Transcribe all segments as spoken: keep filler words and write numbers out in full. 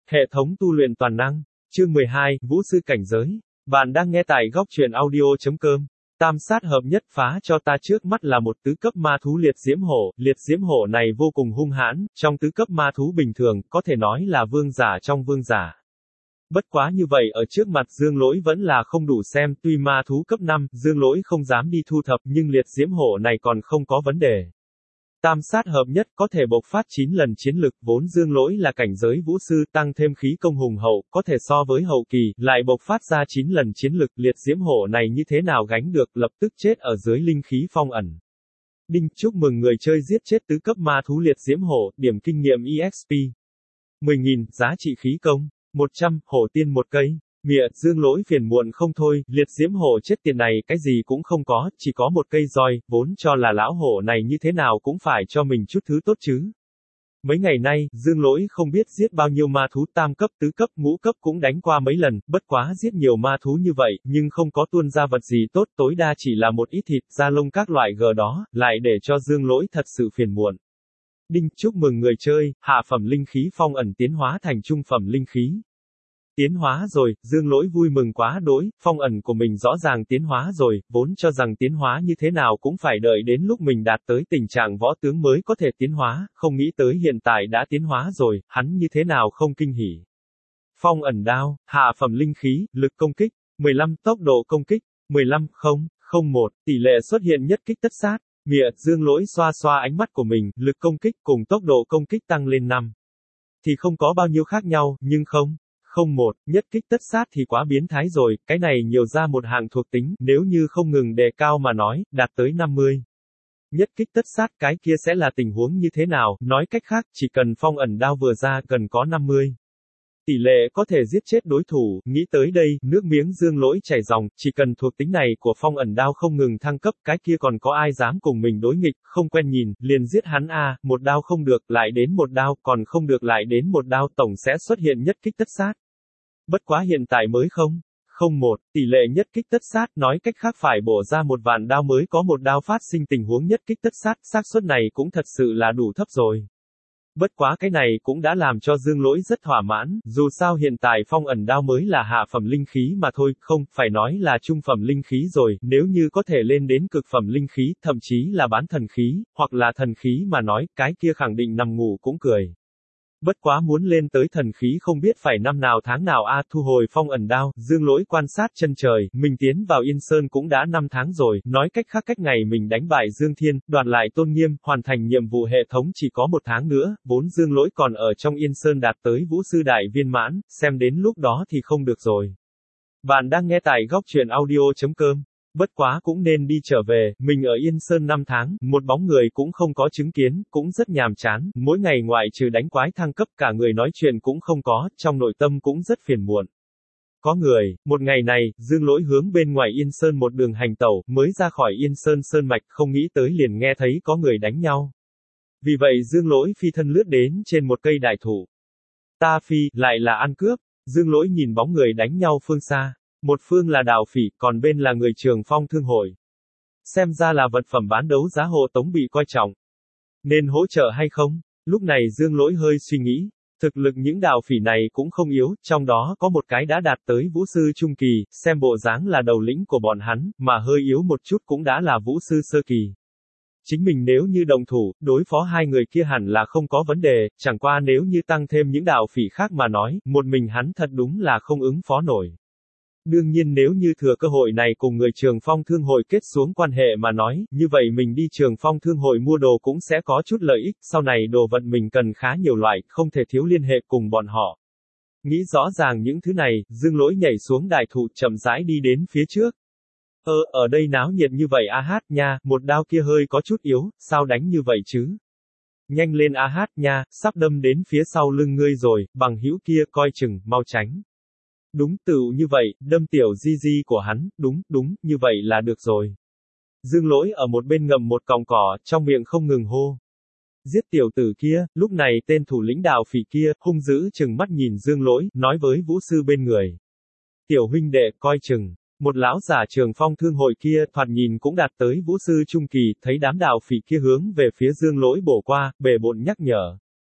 Hệ thống tu luyện toàn năng. Chương mười hai, Vũ sư cảnh giới. Bạn đang nghe tại góc truyện audio.com. Tam sát hợp nhất phá cho ta trước mắt là một tứ cấp ma thú liệt diễm hổ, liệt diễm hổ này vô cùng hung hãn, trong tứ cấp ma thú bình thường, có thể nói là vương giả trong vương giả. Bất quá như vậy ở trước mặt Dương Lỗi vẫn là không đủ xem, tuy ma thú cấp năm, Dương Lỗi không dám đi thu thập nhưng liệt diễm hổ này còn không có vấn đề. Tam sát hợp nhất có thể bộc phát chín lần chiến lực, vốn Dương Lỗi là cảnh giới vũ sư, tăng thêm khí công hùng hậu, có thể so với hậu kỳ, lại bộc phát ra chín lần chiến lực, liệt diễm hổ này như thế nào gánh được, lập tức chết ở dưới linh khí phong ẩn. Đinh, chúc mừng người chơi giết chết tứ cấp ma thú liệt diễm hổ, điểm kinh nghiệm e ích pê mười nghìn, giá trị khí công một trăm, hổ tiên một cây. Mịa, Dương Lỗi phiền muộn không thôi, liệt diễm hổ chết tiền này cái gì cũng không có, chỉ có một cây roi, vốn cho là lão hổ này như thế nào cũng phải cho mình chút thứ tốt chứ. Mấy ngày nay, Dương Lỗi không biết giết bao nhiêu ma thú tam cấp, tứ cấp, ngũ cấp cũng đánh qua mấy lần, bất quá giết nhiều ma thú như vậy, nhưng không có tuôn ra vật gì tốt, tối đa chỉ là một ít thịt, da lông các loại gờ đó, lại để cho Dương Lỗi thật sự phiền muộn. Đinh, chúc mừng người chơi, hạ phẩm linh khí phong ẩn tiến hóa thành trung phẩm linh khí. Tiến hóa rồi, Dương Lỗi vui mừng quá đỗi, phong ẩn của mình rõ ràng tiến hóa rồi, vốn cho rằng tiến hóa như thế nào cũng phải đợi đến lúc mình đạt tới tình trạng võ tướng mới có thể tiến hóa, không nghĩ tới hiện tại đã tiến hóa rồi, hắn như thế nào không kinh hỉ. Phong ẩn đao, hạ phẩm linh khí, lực công kích, mười lăm, tốc độ công kích, mười lăm, không, không một, tỷ lệ xuất hiện nhất kích tất sát, mịa, Dương Lỗi xoa xoa ánh mắt của mình, lực công kích cùng tốc độ công kích tăng lên năm. Thì không có bao nhiêu khác nhau, nhưng không. Không một, nhất kích tất sát thì quá biến thái rồi, cái này nhiều ra một hạng thuộc tính, nếu như không ngừng đề cao mà nói, đạt tới năm mươi. Nhất kích tất sát cái kia sẽ là tình huống như thế nào, nói cách khác, chỉ cần phong ẩn đao vừa ra cần có năm mươi. Tỷ lệ có thể giết chết đối thủ, nghĩ tới đây, nước miếng Dương Lỗi chảy ròng, chỉ cần thuộc tính này của phong ẩn đao không ngừng thăng cấp, cái kia còn có ai dám cùng mình đối nghịch, không quen nhìn, liền giết hắn a, à, một đao không được, lại đến một đao, còn không được lại đến một đao, tổng sẽ xuất hiện nhất kích tất sát. Bất quá hiện tại mới không, không một, tỷ lệ nhất kích tất sát, nói cách khác phải bổ ra một vạn đao mới có một đao phát sinh tình huống nhất kích tất sát, xác suất này cũng thật sự là đủ thấp rồi. Bất quá cái này cũng đã làm cho Dương Lỗi rất thỏa mãn, dù sao hiện tại phong ẩn đao mới là hạ phẩm linh khí mà thôi, không, phải nói là trung phẩm linh khí rồi, nếu như có thể lên đến cực phẩm linh khí, thậm chí là bán thần khí, hoặc là thần khí mà nói, cái kia khẳng định nằm ngủ cũng cười. Bất quá muốn lên tới thần khí không biết phải năm nào tháng nào a, à, thu hồi phong ẩn đao, Dương Lỗi quan sát chân trời, mình tiến vào Yên Sơn cũng đã năm tháng rồi, nói cách khác cách ngày mình đánh bại Dương Thiên, đoạt lại tôn nghiêm, hoàn thành nhiệm vụ hệ thống chỉ có một tháng nữa, vốn Dương Lỗi còn ở trong Yên Sơn đạt tới vũ sư đại viên mãn, xem đến lúc đó thì không được rồi. Bạn đang nghe tại góc truyện audio.com. Bất quá cũng nên đi trở về, mình ở Yên Sơn năm tháng, một bóng người cũng không có chứng kiến, cũng rất nhàm chán, mỗi ngày ngoại trừ đánh quái thăng cấp cả người nói chuyện cũng không có, trong nội tâm cũng rất phiền muộn. Có người, một ngày này, Dương Lỗi hướng bên ngoài Yên Sơn một đường hành tẩu, mới ra khỏi Yên Sơn Sơn Mạch, không nghĩ tới liền nghe thấy có người đánh nhau. Vì vậy Dương Lỗi phi thân lướt đến trên một cây đại thụ. Ta phi, lại là ăn cướp, Dương Lỗi nhìn bóng người đánh nhau phương xa. Một phương là Đào Phỉ, còn bên là người Trường Phong Thương hội. Xem ra là vật phẩm bán đấu giá hộ tống bị coi trọng. Nên hỗ trợ hay không? Lúc này Dương Lỗi hơi suy nghĩ. Thực lực những Đào Phỉ này cũng không yếu, trong đó có một cái đã đạt tới vũ sư trung kỳ, xem bộ dáng là đầu lĩnh của bọn hắn, mà hơi yếu một chút cũng đã là vũ sư sơ kỳ. Chính mình nếu như đồng thủ, đối phó hai người kia hẳn là không có vấn đề, chẳng qua nếu như tăng thêm những Đào Phỉ khác mà nói, một mình hắn thật đúng là không ứng phó nổi. Đương nhiên nếu như thừa cơ hội này cùng người Trường Phong Thương hội kết xuống quan hệ mà nói, như vậy mình đi Trường Phong Thương hội mua đồ cũng sẽ có chút lợi ích, sau này đồ vật mình cần khá nhiều loại, không thể thiếu liên hệ cùng bọn họ. Nghĩ rõ ràng những thứ này, Dương Lỗi nhảy xuống đại thụ chậm rãi đi đến phía trước. Ơ, ở đây náo nhiệt như vậy a hát nha, một đao kia hơi có chút yếu, sao đánh như vậy chứ? Nhanh lên a hát nha, sắp đâm đến phía sau lưng ngươi rồi, bằng hữu kia coi chừng, mau tránh. Đúng, tựu như vậy, đâm tiểu di di của hắn, đúng, đúng, như vậy là được rồi. Dương Lỗi ở một bên ngậm một cọng cỏ, trong miệng không ngừng hô. Giết tiểu tử kia, lúc này tên thủ lĩnh Đào Phỉ kia, hung dữ chừng mắt nhìn Dương Lỗi, nói với vũ sư bên người. Tiểu huynh đệ, coi chừng. Một lão giả Trường Phong Thương hội kia, thoạt nhìn cũng đạt tới vũ sư trung kỳ, thấy đám Đào Phỉ kia hướng về phía Dương Lỗi bổ qua, bề bộn nhắc nhở.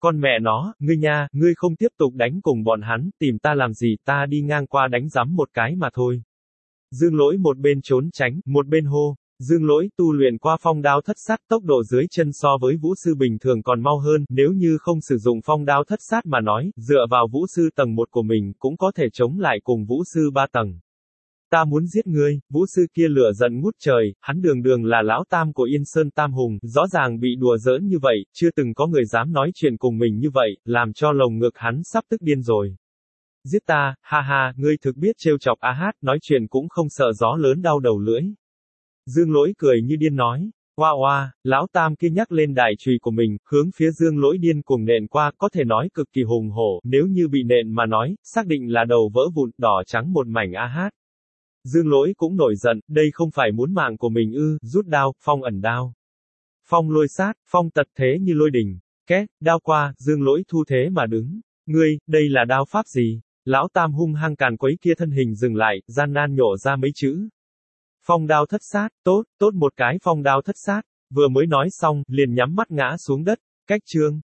Con mẹ nó, ngươi nha, ngươi không tiếp tục đánh cùng bọn hắn, tìm ta làm gì, ta đi ngang qua đánh giấm một cái mà thôi. Dương Lỗi một bên trốn tránh, một bên hô. Dương Lỗi tu luyện qua phong đao thất sát, tốc độ dưới chân so với vũ sư bình thường còn mau hơn, nếu như không sử dụng phong đao thất sát mà nói, dựa vào vũ sư tầng một của mình cũng có thể chống lại cùng vũ sư ba tầng. Ta muốn giết ngươi, vũ sư kia lửa giận ngút trời, hắn đường đường là lão tam của Yên Sơn Tam Hùng, rõ ràng bị đùa giỡn như vậy, chưa từng có người dám nói chuyện cùng mình như vậy, làm cho lồng ngực hắn sắp tức điên rồi. Giết ta, ha ha, ngươi thực biết trêu chọc a hát, nói chuyện cũng không sợ gió lớn đau đầu lưỡi. Dương Lỗi cười như điên nói, oa oa, lão tam kia nhắc lên đại chùy của mình, hướng phía Dương Lỗi điên cuồng nện qua, có thể nói cực kỳ hùng hổ, nếu như bị nện mà nói, xác định là đầu vỡ vụn, đỏ trắng một mảnh a hát. Dương Lỗi cũng nổi giận, đây không phải muốn mạng của mình ư, rút đao, phong ẩn đao. Phong lôi sát, phong tật thế như lôi đình, két, đao qua, Dương Lỗi thu thế mà đứng. Ngươi, đây là đao pháp gì? Lão tam hung hăng càn quấy kia thân hình dừng lại, gian nan nhổ ra mấy chữ. Phong đao thất sát, tốt, tốt một cái phong đao thất sát, vừa mới nói xong, liền nhắm mắt ngã xuống đất, cách chương.